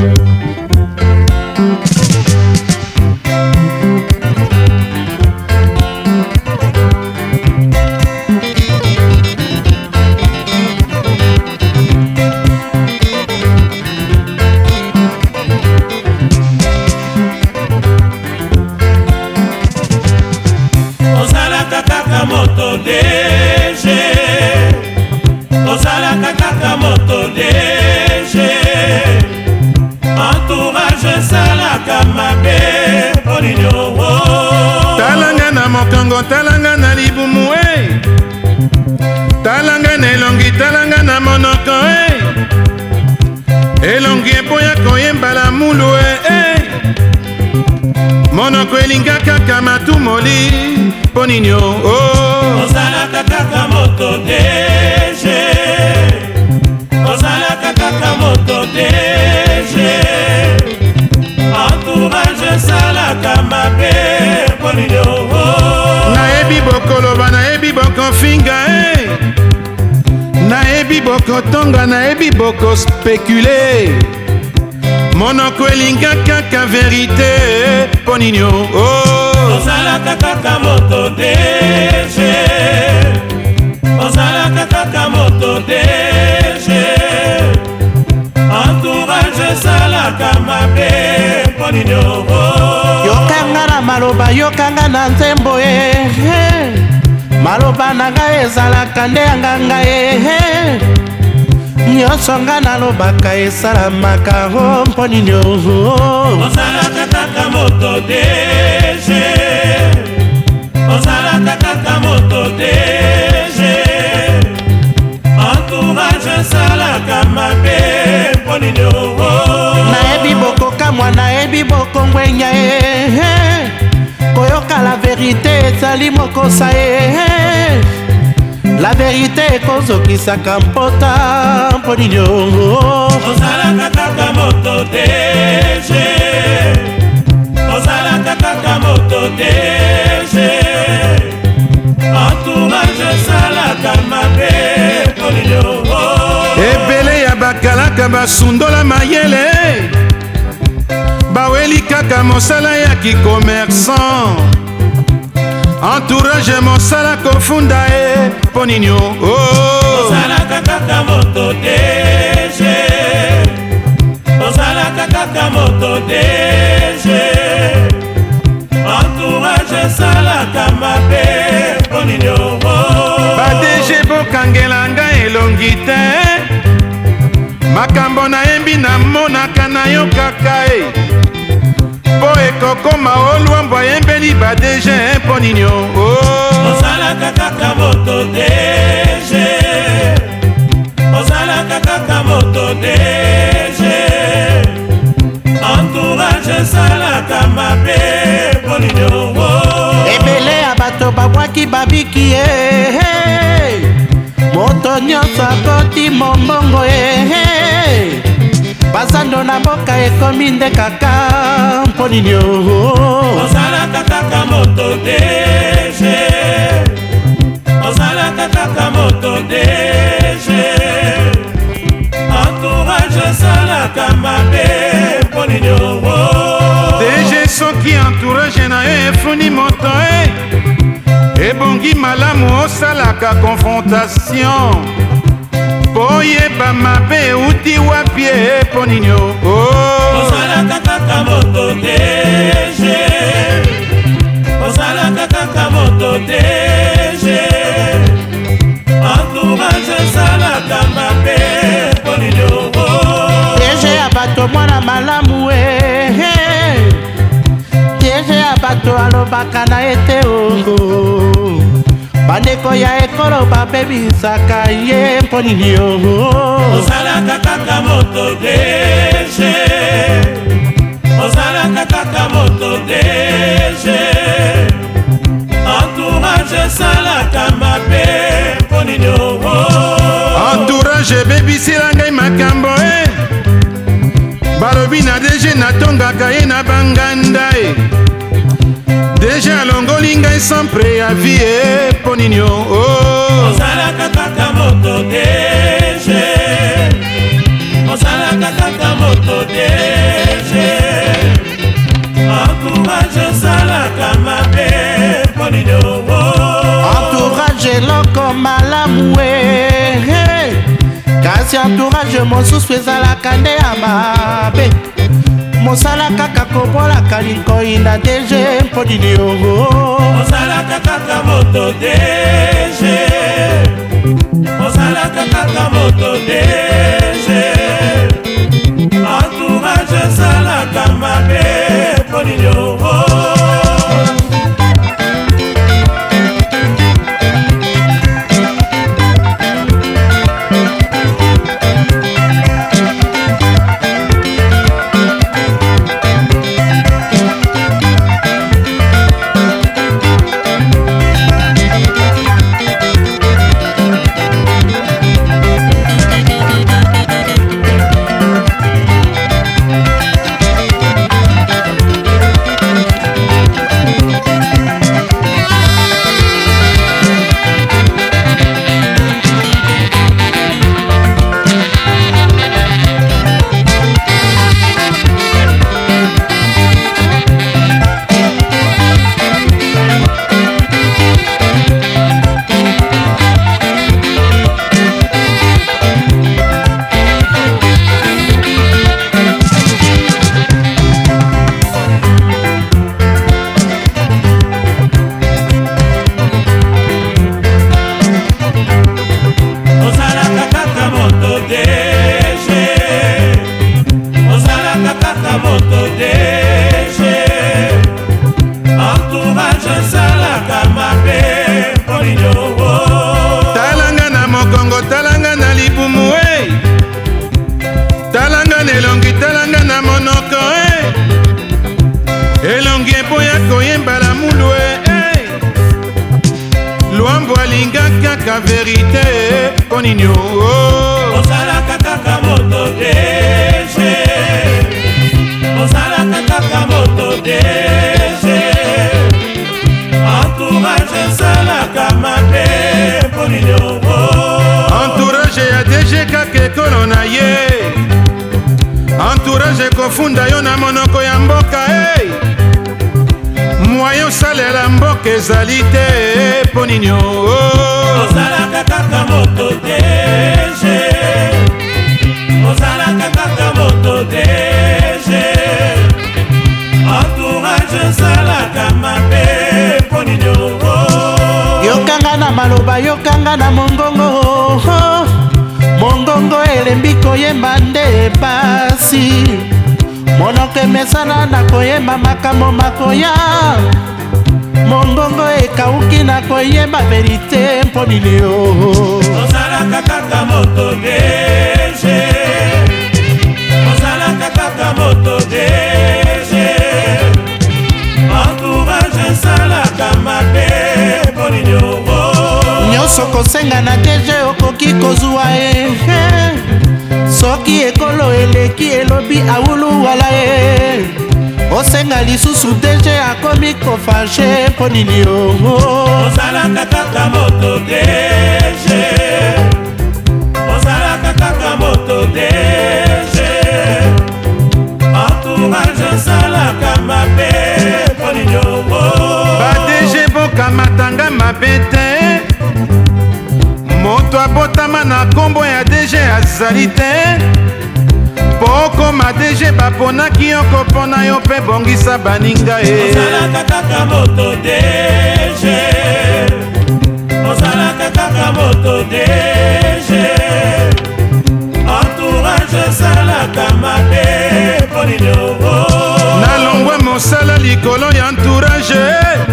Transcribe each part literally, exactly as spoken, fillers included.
moto D G, ozalaka kaka moto D G, entourage salaka mabe polinyo. Talanga na mokongo, talanga na libumu, eh. Talanga na elongi, talanga na monoko, eh. Elongi epoya koyemba la mulu, eh. Monoko elinga kaka matumoli poninyo, oh. Ozalaka kaka moto D G, ozalaka kaka moto D G, entourage salaka mabe poninyo. Naebi bokoloba, naebi bokofinga, eh. Naebi bokotonga, naebi boko spéculer. Monoko elinga kaka vérité poninyo, oh. Ozalaka kaka moto D G, ozalaka kaka moto D G, entourage salaka mabe poninyo. Yokanga na maloba, yokanga na nzembo, eh. Maloba nanga ezalaka nde yanganga, eh. Nyonso nga nalobaka esalamaka mpo nini. Ozalaka kaka moto D G, ozalaka kaka moto D G, entourage salaka mabe mpo nini. Nayebi bokokamwa, nayebi bokongwenya, eh. Koyoka la vérité ezali mokosa, eh. La vérité kozokisaka mpota mpo nini. Ozalaka kaka moto D G, ozalaka kaka moto D G, entourage salaka mabe mpo nini. Ebele ya bakalaka basundola mayele, baweli kaka mosala ya kikomersan. Entourage mosala kofunda, e poninyo, oh. Ozalaka kaka moto D G, ozalaka kaka moto D G, entourage salaka mabe poninyo. Ba D G bokangela nga elongi te, makambo na yembi na monaka na yo kaka, e po ekokoma olwambwa yembeli ba D G mpo nini, oh. Ozalaka kaka moto D G, ozalaka kaka moto D G, entourage salaka mabe mpo nini. Ebele ya bato babwaki babiki, eh. Moto nyonso akoti mombongo, eh. Bazando na mboka ekomi nde kaka mpo nini. Ozalaka kaka moto D G, ozalaka kaka moto D G, entourage salaka mabe mpo nini. D G soki entourage na yo efuni moto, e ebongi malamu osalaka confrontation po yeba mabe euti wapi, e mpo nini, oh. Ozalaka kaka moto D G, ozalaka kaka moto D G, entourage salaka mabe mpo nini. D G ya bato mwana malamu, eh. D G ya bato alobaka na ete, oh. Bandeko ya ekolo babebisaka ye mpo nini. Ozalaka kaka moto D G, ozalaka kaka moto D G, entourage salaka mabe mpo nini. Entourage ebebisela ngai makambo, e balobi na D G natongaka ye na banganda, e D G alongoli ngai sans préavis, e mpo nini, oh. Ozalaka kaka moto D G, ozalaka kaka moto D G. malamu e kasi entourage mosusu ezalaka nde ya mabe mosala kaka kobolaka linkoi na D G mpo nini yo mosalaka kaka moto D G mosalaka kaka moto D G entourage ezalaka mabe mpo nini yo talanga na mokongo talanga na libumu e talanga na elongi talanga na monoko e elongi eboya koyemba la mulu e lwambo alinga kaka verite mpo nini osalaka kaka moto D G osalaka kaka moto D G entourage esalaka mabe mpo nini entourage ya D G kaka ekolo na ye entourage ekofunda yo na monoko ya mboka e moyen osalela mboka ezali te mpo nini osalaka kaka moto D G osalaka kaka moto D G entourage esalaka mabe mpo nini yokanga na maloba yokanga na mongongo mongongo elembi koyemba nde pasi monoko emesana na koyemba makambo makoya mongongo ekauki na koyemba verite mpo nini osalaka kaka moto D G osalaka kaka moto D G entourage esalaka mabe mpo nini nyonso kosenga na D G okoki kozwa e soki ekolo eleki elobi awuluwala e osenga lisusu D G akomi kofashe mpo nini osalaka kaka moto D G osalaka kaka moto D G entourage esalaka mabe mpo nini ba D G bokamatanga mabe te moto abotama na nkombo ya D G azali te po okoma D G baponaki yo kopona yo mpe bongisa baninga e osalaka kaka moto D G osalaka kaka moto D G entourage esalaka mabe mpo nini nalongwe mosala likolo ya entourage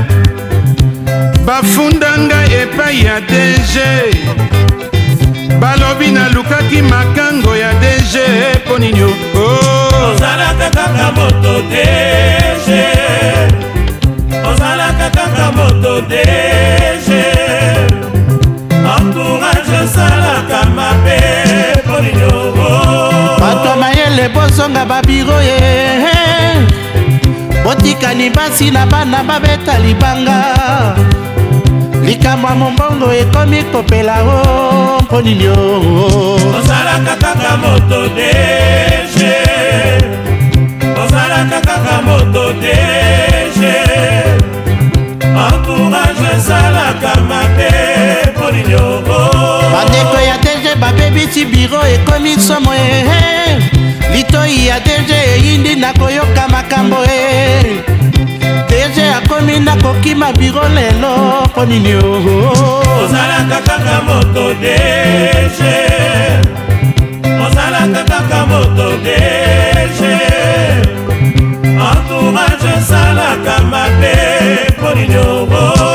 bafunda ngai epai ya D G balobi nalukaki makango ya D G mpo nini ozalaka kaka moto D G ozalaka kaka moto D G entourage esalaka mabe mpo nini bato mayele bozonga babiro ye botikani basi na bana babeta libanga likambo ya mombongo ekomi kopela o mpo nini osalaka kaka moto D G osalaka kaka moto D G entourage esalaka mabe mpo nini lisomo e litoi ya deje eyindi na koyoka makambo e deje akomi na kokima biro lelo mpo nini o ozalaka kaka moto deje ozalaka kaka moto deje entourage esalaka mabe mpo nini o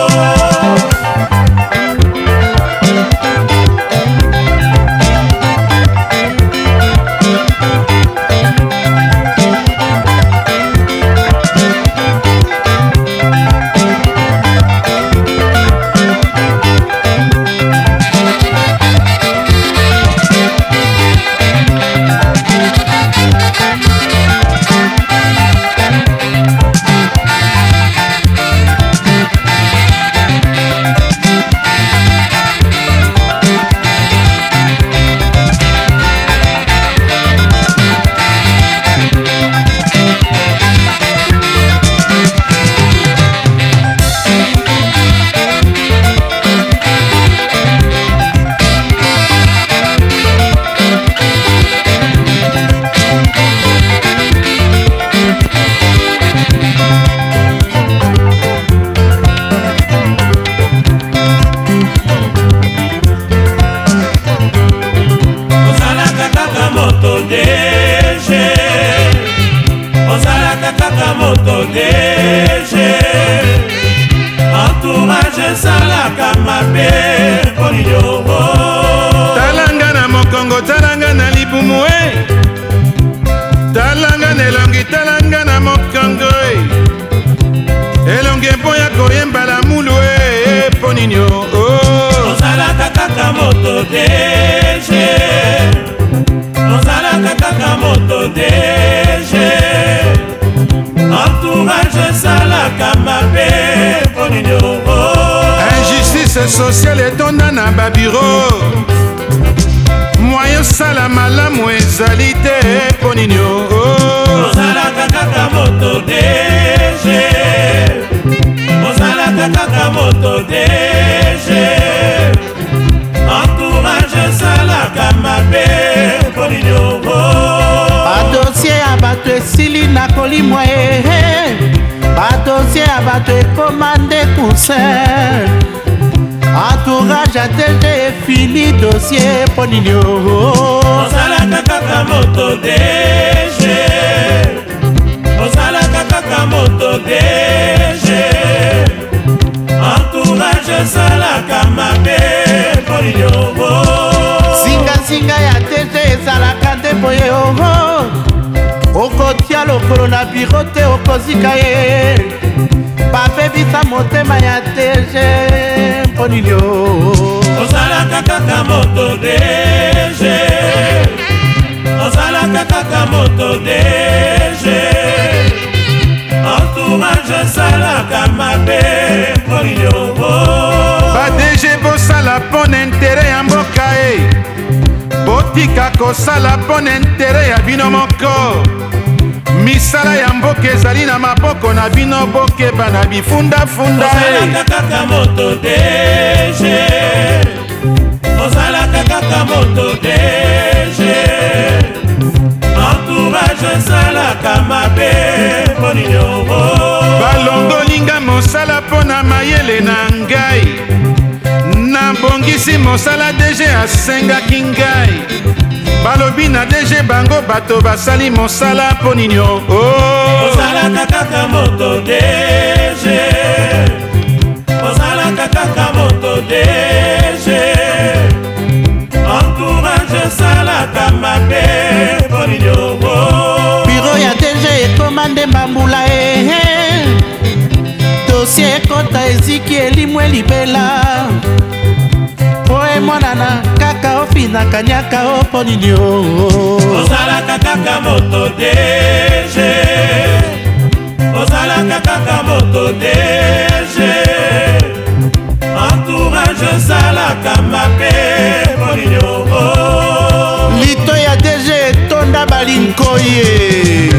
moto deje entourage esalaka mabe mpo nini o talanga na mokongo talanga na libumu e talanga na elongi talanga na mokongo e elongi mpo ya koyemba lamulu e mpo nini o ozalaka kaka moto deje ozalaka kaka moto deje entourage esalaka mabe mpo nini o injustice sociale etonda na babiro moyen osala malamu ezali te mpo nini o ozalaka kaka moto deje ozalaka kaka moto deje entourage esalaka mabe mpo nini o badosie ya bato esili na kolimwa e badosie ya bato ekoma nde cousin entourage ya deje efili dosie mpo nini o ozalaka kaka moto deje ozalaka kaka moto deje entourage esalaka mabe mpo nini o zingazinga ya deje ezalaka nde boye o okotia lokolo na biro te okozika ye bapebisa motema ya deje mpo nini o ozalaka kaka moto deje ozalaka kaka moto deje entourage esalaka mabe mpo nini o badeje bosala mpo na intere ya mboka e botika kosala mpo na intere ya bino moko misala ya mboka ezali na maboko na bino bokeba na bifundafunda ozalaka kaka moto deje ozalaka kaka moto deje entourage esalaka mabe mpo nini o balongolinga mosala mpo na mayele na ngai nabongisi mosala deje asengaki ngai balobi na deje bango bato basali mosala mpo nini o ozalaka kaka moto deje ozalaka kaka moto deje entourage esalaka mabe mpo nini o biro ya deje ekoma nde mbambula e dosie ekota eziki elimwe libela po emonana kaka ofinaka nyaka o mpo nini o ozalaka kaka moto deje ozalaka kaka moto deje entourage esalaka mabe mpo nini o lito ya deje etonda balinkoye